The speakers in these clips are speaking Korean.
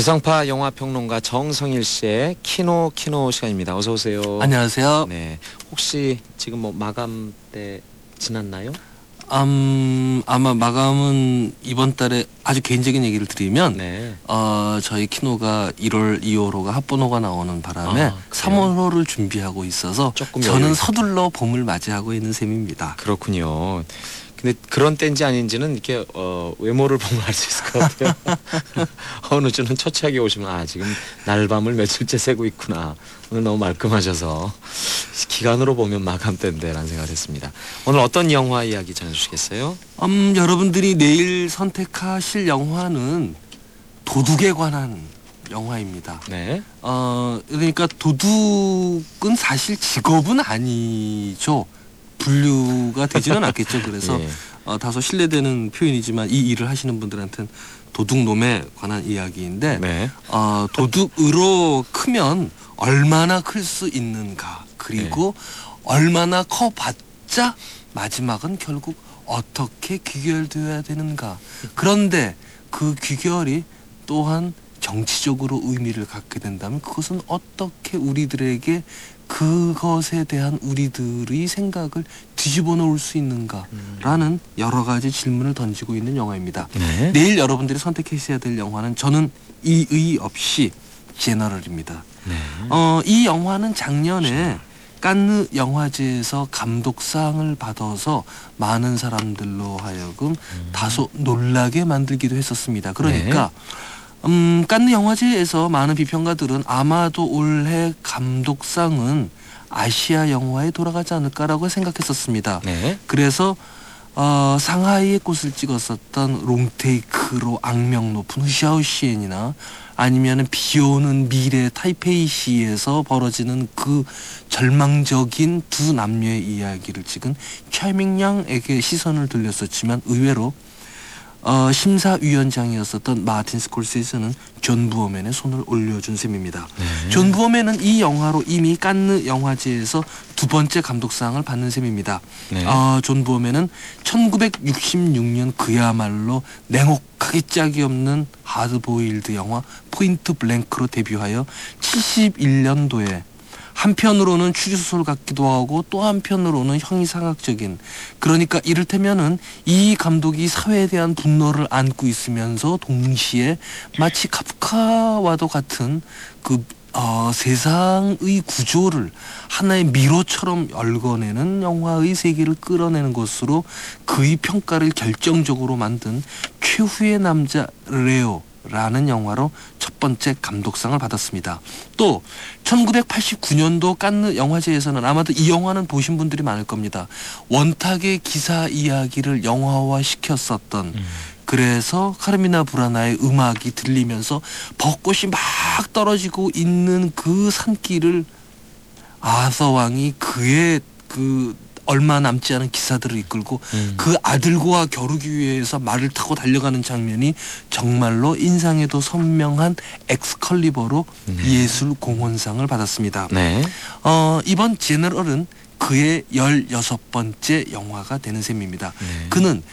지성파 영화평론가 정성일 씨의 키노 시간입니다. 어서 오세요. 안녕하세요. 네, 혹시 지금 뭐 마감 때 지났나요? 아마 마감은 이번 달에 아주 개인적인 얘기를 드리면 네. 저희 키노가 1월 2호로가 합본호가 나오는 바람에 3월호를 준비하고 있어서 조금 저는 서둘러 봄을 맞이하고 있는 셈입니다. 그렇군요. 근데 그런 때인지 아닌지는 이렇게 외모를 보면 알 수 있을 것 같아요. 어느 주는 초췌하게 오시면 지금 날밤을 며칠째 새고 있구나. 오늘 너무 말끔하셔서 기간으로 보면 마감 때인데 라는 생각을 했습니다. 오늘 어떤 영화 이야기 전해주시겠어요? 여러분들이 내일 선택하실 영화는 도둑에 관한 영화입니다. 네. 그러니까 도둑은 사실 직업은 아니죠. 분류가 되지는 않겠죠. 그래서 예. 다소 신뢰되는 표현이지만 이 일을 하시는 분들한테는 도둑놈에 관한 이야기인데 네. 도둑으로 크면 얼마나 클 수 있는가, 그리고 얼마나 커봤자 마지막은 결국 어떻게 귀결되어야 되는가. 그런데 그 귀결이 또한 정치적으로 의미를 갖게 된다면 그것은 어떻게 우리들에게 그것에 대한 우리들의 생각을 뒤집어 놓을 수 있는가라는 여러 가지 질문을 던지고 있는 영화입니다. 네. 내일 여러분들이 선택하셔야 될 영화는 저는 이의 없이 제너럴입니다. 네. 이 영화는 작년에 칸느 영화제에서 감독상을 받아서 많은 사람들로 하여금 다소 놀라게 만들기도 했었습니다. 그러니까 칸느 영화제에서 많은 비평가들은 아마도 올해 감독상은 아시아 영화에 돌아가지 않을까라고 생각했었습니다. 네. 그래서 상하이의 꽃을 찍었었던 롱테이크로 악명 높은 후샤오시엔이나 아니면은 비오는 미래 타이페이시에서 벌어지는 그 절망적인 두 남녀의 이야기를 찍은 차밍양에게 시선을 돌렸었지만 의외로 심사위원장이었었던 마틴 스콜세이스는 존 부어맨의 손을 올려준 셈입니다. 네. 존 부어맨은 이 영화로 이미 칸느 영화제에서 두 번째 감독상을 받는 셈입니다. 네. 존 부어맨은 1966년 그야말로 냉혹하게 짝이 없는 하드보일드 영화 포인트 블랭크로 데뷔하여 71년도에 한편으로는 추리소설 같기도 하고 또 한편으로는 형이상학적인, 그러니까 이를테면은 이 감독이 사회에 대한 분노를 안고 있으면서 동시에 마치 카프카와도 같은 그 세상의 구조를 하나의 미로처럼 얽어내는 영화의 세계를 끌어내는 것으로 그의 평가를 결정적으로 만든 최후의 남자 레오라는 영화로 첫 번째 감독상을 받았습니다. 또 1989년도 칸느 영화제에서는 아마도 이 영화는 보신 분들이 많을 겁니다. 원탁의 기사 이야기를 영화화 시켰었던, 그래서 카르미나 부라나의 음악이 들리면서 벚꽃이 막 떨어지고 있는 그 산길을 아서 왕이 그의 그 얼마 남지 않은 기사들을 이끌고 그 아들과 겨루기 위해서 말을 타고 달려가는 장면이 정말로 인상에도 선명한 엑스컬리버로 예술 공헌상을 받았습니다. 네. 이번 제너럴은 그의 16번째 영화가 되는 셈입니다. 네. 그는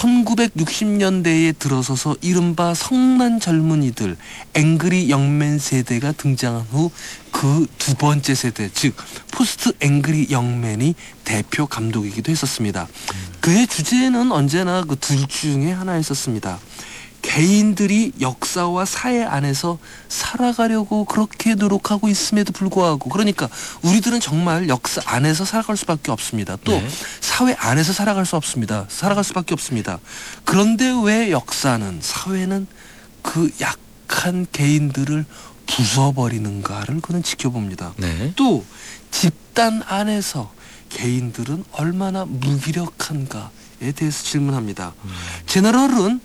1960년대에 들어서서 이른바 성난 젊은이들 앵그리 영맨 세대가 등장한 후 그 두 번째 세대, 즉 포스트 앵그리 영맨이 대표 감독이기도 했었습니다. 그의 주제는 언제나 그 둘 중에 하나였었습니다. 개인들이 역사와 사회 안에서 살아가려고 그렇게 노력하고 있음에도 불구하고, 그러니까 우리들은 정말 역사 안에서 살아갈 수밖에 없습니다. 또 사회 안에서 살아갈 수밖에 없습니다. 그런데 왜 역사는, 사회는 그 약한 개인들을 부숴버리는가를 그는 지켜봅니다. 네. 또 집단 안에서 개인들은 얼마나 무기력한가에 대해서 질문합니다. 제너럴은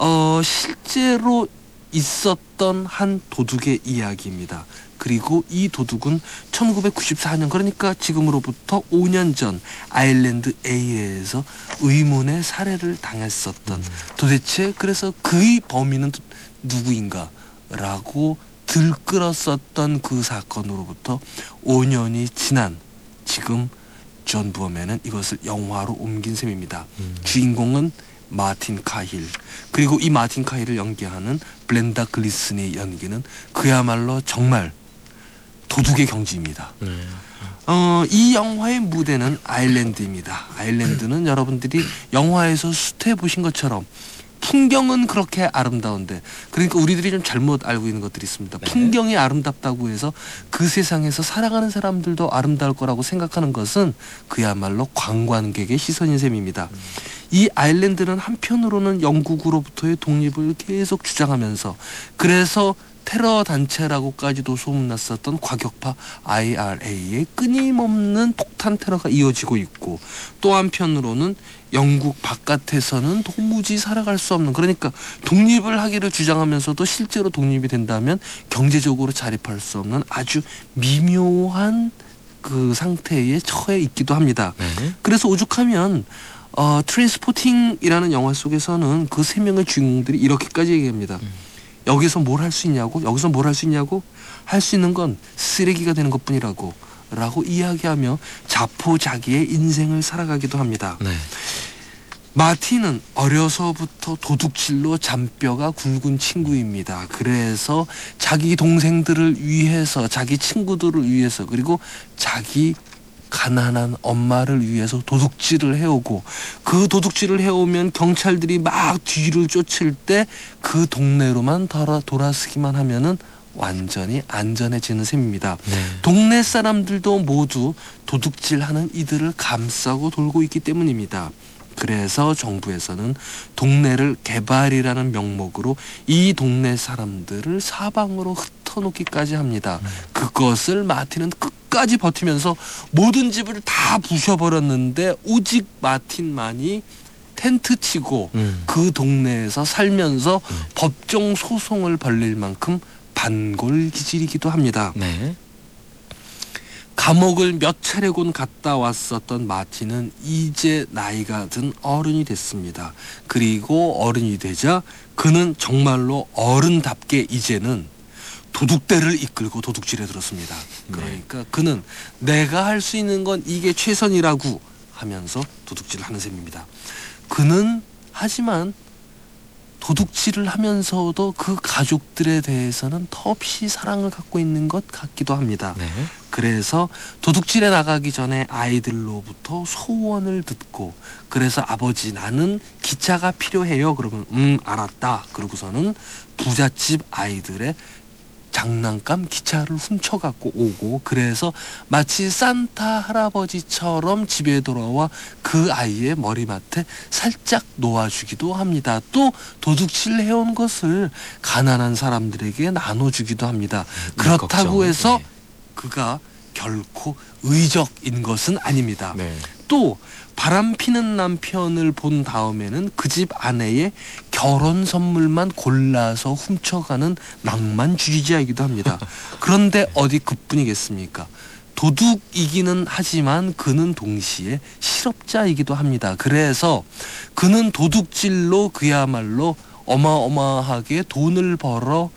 실제로 있었던 한 도둑의 이야기입니다. 그리고 이 도둑은 1994년, 그러니까 지금으로부터 5년 전 아일랜드 A에서 의문의 살해를 당했었던, 도대체 그래서 그의 범인은 누구인가 라고 들끓었었던 그 사건으로부터 5년이 지난 지금 존 부어맨은 이것을 영화로 옮긴 셈입니다. 주인공은 마틴 카힐, 그리고 이 마틴 카힐을 연기하는 블렌다 글리슨의 연기는 그야말로 정말 도둑의 경지입니다. 이 영화의 무대는 아일랜드입니다. 아일랜드는 여러분들이 영화에서 수트해 보신 것처럼 풍경은 그렇게 아름다운데, 그러니까 우리들이 좀 잘못 알고 있는 것들이 있습니다. 네. 풍경이 아름답다고 해서 그 세상에서 살아가는 사람들도 아름다울 거라고 생각하는 것은 그야말로 관광객의 시선인 셈입니다. 이 아일랜드는 한편으로는 영국으로부터의 독립을 계속 주장하면서, 그래서 테러 단체라고까지도 소문났었던 과격파 IRA의 끊임없는 폭탄 테러가 이어지고 있고, 또 한편으로는 영국 바깥에서는 도무지 살아갈 수 없는, 그러니까 독립을 하기를 주장하면서도 실제로 독립이 된다면 경제적으로 자립할 수 없는 아주 미묘한 그 상태에 처해 있기도 합니다. 네. 그래서 오죽하면 트레인스포팅이라는 영화 속에서는 그 세 명의 주인공들이 이렇게까지 얘기합니다. 여기서 뭘 할 수 있냐고? 여기서 뭘 할 수 있냐고? 할 수 있는 건 쓰레기가 되는 것뿐이라고 라고 이야기하며 자포자기의 인생을 살아가기도 합니다. 네. 마틴은 어려서부터 도둑질로 잔뼈가 굵은 친구입니다. 그래서 자기 동생들을 위해서, 자기 친구들을 위해서, 그리고 자기 가난한 엄마를 위해서 도둑질을 해오고, 그 도둑질을 해오면 경찰들이 막 뒤를 쫓을 때 그 동네로만 돌아서기만 하면은 완전히 안전해지는 셈입니다. 네. 동네 사람들도 모두 도둑질하는 이들을 감싸고 돌고 있기 때문입니다. 그래서 정부에서는 동네를 개발이라는 명목으로 이 동네 사람들을 사방으로 흩어놓기까지 합니다. 그것을 마틴은 끝까지 버티면서 모든 집을 다 부셔버렸는데 오직 마틴만이 텐트 치고 그 동네에서 살면서 법정 소송을 벌릴 만큼 반골기질이기도 합니다. 네. 감옥을 몇 차례곤 갔다 왔었던 마틴은 이제 나이가 든 어른이 됐습니다. 그리고 어른이 되자 그는 정말로 어른답게 이제는 도둑대를 이끌고 도둑질에 들었습니다. 그러니까 그는 내가 할 수 있는 건 이게 최선이라고 하면서 도둑질을 하는 셈입니다. 그는 하지만 도둑질을 하면서도 그 가족들에 대해서는 턱없이 사랑을 갖고 있는 것 같기도 합니다. 네. 그래서 도둑질에 나가기 전에 아이들로부터 소원을 듣고, 그래서 아버지 나는 기차가 필요해요. 그러면 알았다. 그러고서는 부잣집 아이들의 장난감 기차를 훔쳐갖고 오고, 그래서 마치 산타 할아버지처럼 집에 돌아와 그 아이의 머리맡에 살짝 놓아주기도 합니다. 또 도둑질 해온 것을 가난한 사람들에게 나눠주기도 합니다. 그렇다고 걱정. 해서 네. 그가 결코 의적인 것은 아닙니다. 네. 또 바람피는 남편을 본 다음에는 그 집 아내의 결혼 선물만 골라서 훔쳐가는 낭만주의자이기도 합니다. 그런데 어디 그뿐이겠습니까? 도둑이기는 하지만 그는 동시에 실업자이기도 합니다. 그래서 그는 도둑질로 그야말로 어마어마하게 돈을 벌어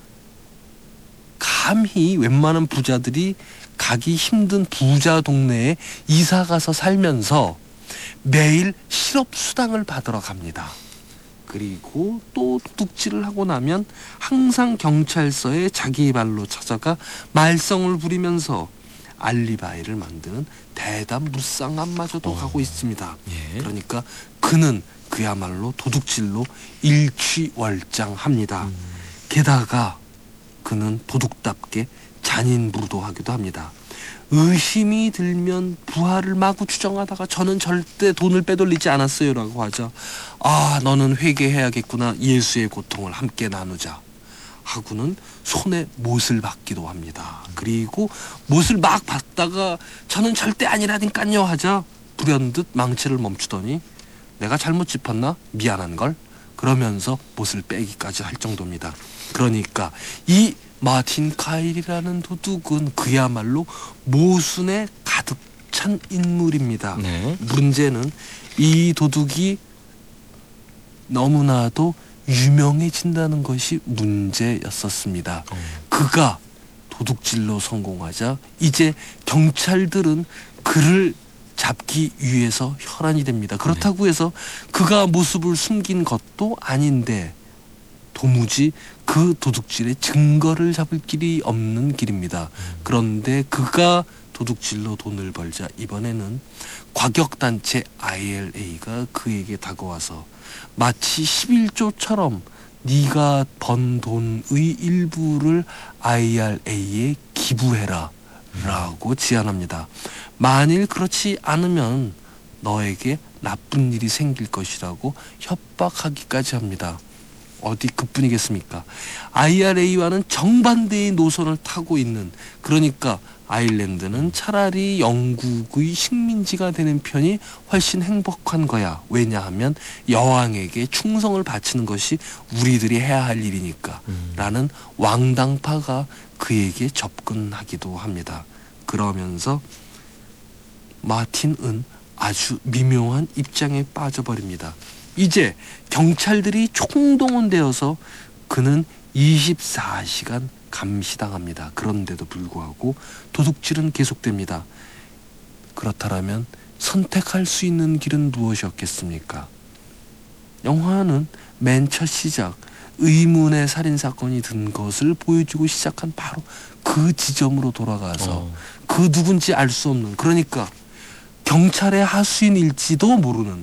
감히 웬만한 부자들이 가기 힘든 부자 동네에 이사 가서 살면서 매일 실업수당을 받으러 갑니다. 그리고 또 도둑질을 하고 나면 항상 경찰서에 자기 발로 찾아가 말썽을 부리면서 알리바이를 만드는 대담 무쌍함마저도 가고 있습니다. 예. 그러니까 그는 그야말로 도둑질로 일취월장합니다. 게다가 그는 도둑답게 잔인무도하기도 합니다. 의심이 들면 부하를 마구 추정하다가 저는 절대 돈을 빼돌리지 않았어요 라고 하자, 아 너는 회개해야겠구나, 예수의 고통을 함께 나누자 하고는 손에 못을 받기도 합니다. 그리고 못을 막 받다가 저는 절대 아니라니깐요 하자 불현듯 망치를 멈추더니 내가 잘못 짚었나? 미안한걸? 그러면서 못을 빼기까지 할 정도입니다. 그러니까 이 마틴 카일이라는 도둑은 그야말로 모순에 가득 찬 인물입니다. 네. 문제는 이 도둑이 너무나도 유명해진다는 것이 문제였었습니다. 그가 도둑질로 성공하자 이제 경찰들은 그를 잡기 위해서 혈안이 됩니다. 그렇다고 해서 그가 모습을 숨긴 것도 아닌데 도무지 그 도둑질의 증거를 잡을 길이 없는 길입니다. 그런데 그가 도둑질로 돈을 벌자 이번에는 과격단체 IRA가 그에게 다가와서 마치 11조처럼 네가 번 돈의 일부를 IRA에 기부해라 라고 제안합니다. 만일 그렇지 않으면 너에게 나쁜 일이 생길 것이라고 협박하기까지 합니다. 어디 그뿐이겠습니까? IRA와는 정반대의 노선을 타고 있는, 그러니까 아일랜드는 차라리 영국의 식민지가 되는 편이 훨씬 행복한 거야. 왜냐하면 여왕에게 충성을 바치는 것이 우리들이 해야 할 일이니까 라는 왕당파가 그에게 접근하기도 합니다. 그러면서 마틴은 아주 미묘한 입장에 빠져버립니다. 이제 경찰들이 총동원되어서 그는 24시간 감시당합니다. 그런데도 불구하고 도둑질은 계속됩니다. 그렇다면 선택할 수 있는 길은 무엇이었겠습니까? 영화는 맨 첫 시작 의문의 살인사건이 든 것을 보여주고 시작한 바로 그 지점으로 돌아가서 그 누군지 알 수 없는, 그러니까 경찰의 하수인일지도 모르는,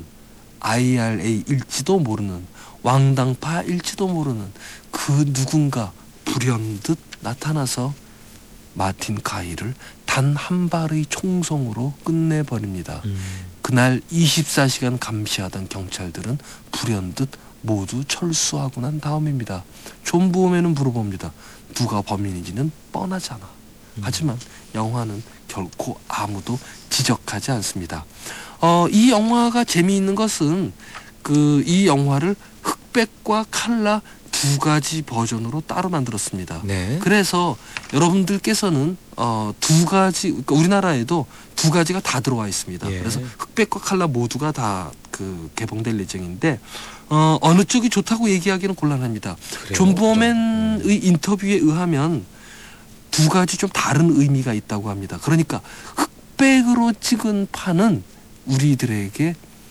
IRA일지도 모르는, 왕당파일지도 모르는 그 누군가 불현듯 나타나서 마틴 가이를 단 한 발의 총성으로 끝내버립니다. 그날 24시간 감시하던 경찰들은 불현듯 모두 철수하고 난 다음입니다. 존 부엄에는 물어봅니다. 누가 범인인지는 뻔하잖아. 하지만 영화는 결코 아무도 지적하지 않습니다. 이 영화가 재미있는 것은 이 영화를 흑백과 칼라 두 가지 버전으로 따로 만들었습니다. 네. 그래서 여러분들께서는 두 가지, 그러니까 우리나라에도 두 가지가 다 들어와 있습니다. 예. 그래서 흑백과 칼라 모두가 다 개봉될 예정인데 어느 쪽이 좋다고 얘기하기는 곤란합니다. 그래요? 존 부엄의 인터뷰에 의하면 두 가지 좀 다른 의미가 있다고 합니다. 그러니까 흑백으로 찍은 판은 우리들에게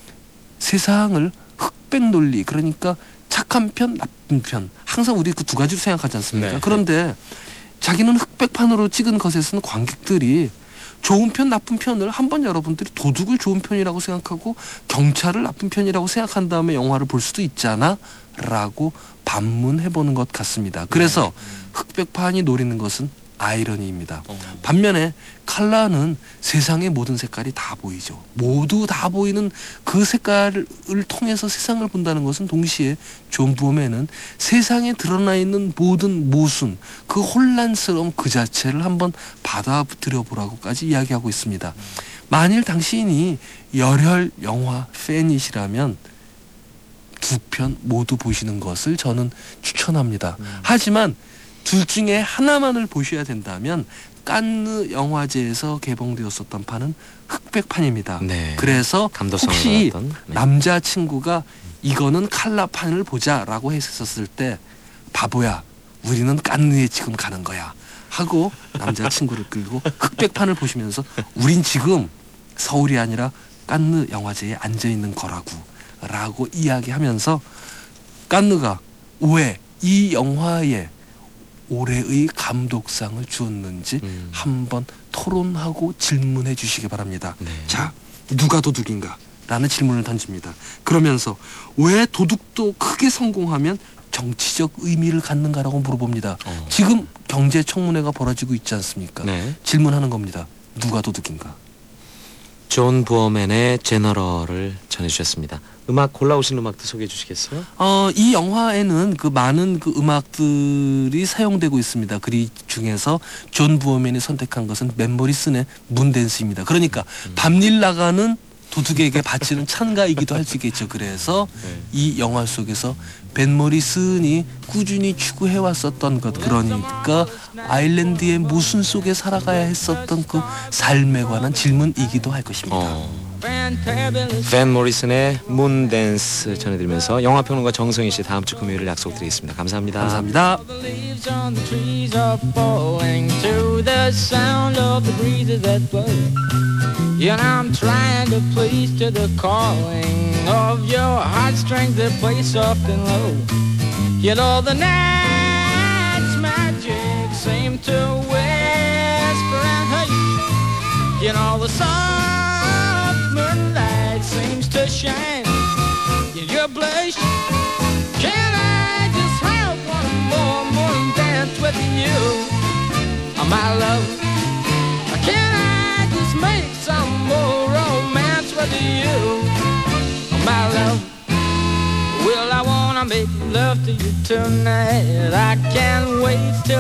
세상을 흑백 논리, 그러니까 착한 편, 나쁜 편, 항상 우리 그 두 가지로 생각하지 않습니까? 네. 그런데 자기는 흑백판으로 찍은 것에서는 관객들이 좋은 편, 나쁜 편을 한번 여러분들이 도둑을 좋은 편이라고 생각하고 경찰을 나쁜 편이라고 생각한 다음에 영화를 볼 수도 있잖아 라고 반문해보는 것 같습니다. 그래서 흑백판이 노리는 것은 아이러니입니다. 반면에 칼라는 세상의 모든 색깔이 다 보이죠. 모두 다 보이는 그 색깔을 통해서 세상을 본다는 것은 동시에 존 부엄에는 세상에 드러나 있는 모든 모순, 그 혼란스러움 그 자체를 한번 받아들여 보라고까지 이야기하고 있습니다. 만일 당신이 열혈 영화 팬이시라면 두 편 모두 보시는 것을 저는 추천합니다. 하지만 둘 중에 하나만을 보셔야 된다면 깐느 영화제에서 개봉되었었던 판은 흑백판입니다. 네. 그래서 감도성을 혹시 받았던, 네. 남자친구가 이거는 칼라판을 보자라고 했었을 때 바보야, 우리는 깐느에 지금 가는 거야 하고 남자친구를 끌고 흑백판을 보시면서 우린 지금 서울이 아니라 깐느 영화제에 앉아있는 거라고 라고 이야기하면서 깐느가 왜 이 영화에 올해의 감독상을 주었는지 한번 토론하고 질문해 주시기 바랍니다. 네. 자, 누가 도둑인가? 라는 질문을 던집니다. 그러면서 왜 도둑도 크게 성공하면 정치적 의미를 갖는가라고 물어봅니다. 지금 경제청문회가 벌어지고 있지 않습니까? 네. 질문하는 겁니다. 누가 도둑인가? 존 부어맨의 제너럴을 전해주셨습니다. 음악 골라오신 음악도 소개해 주시겠어요? 이 영화에는 많은 음악들이 사용되고 있습니다. 그 중에서 존 부어맨이 선택한 것은 맨 모리슨의 문댄스입니다. 그러니까 밤일 나가는 도둑에게 바치는 찬가이기도 할 수 있겠죠. 그래서 이 영화 속에서 벤 모리슨이 꾸준히 추구해왔었던 것, 그러니까 아일랜드의 모순 속에 살아가야 했었던 그 삶에 관한 질문이기도 할 것입니다. 벤 모리슨의 문댄스 전해드리면서 영화평론가 정성희 씨 다음 주 금요일을 약속드리겠습니다. 감사합니다. 감사합니다. leaves on the trees are falling to the sound of the breezes that blow. Yeah, I'm trying to please to the calling of your heartstrings that play soft and low. Yet all the night's magic seem to whisper and hush. Yet all the soft moonlight seems to shine in your blush. Can I just have one more morning dance with you, my love? Can I just make some more romance with you, my love? Well, I wanna make love to you tonight. I can't wait till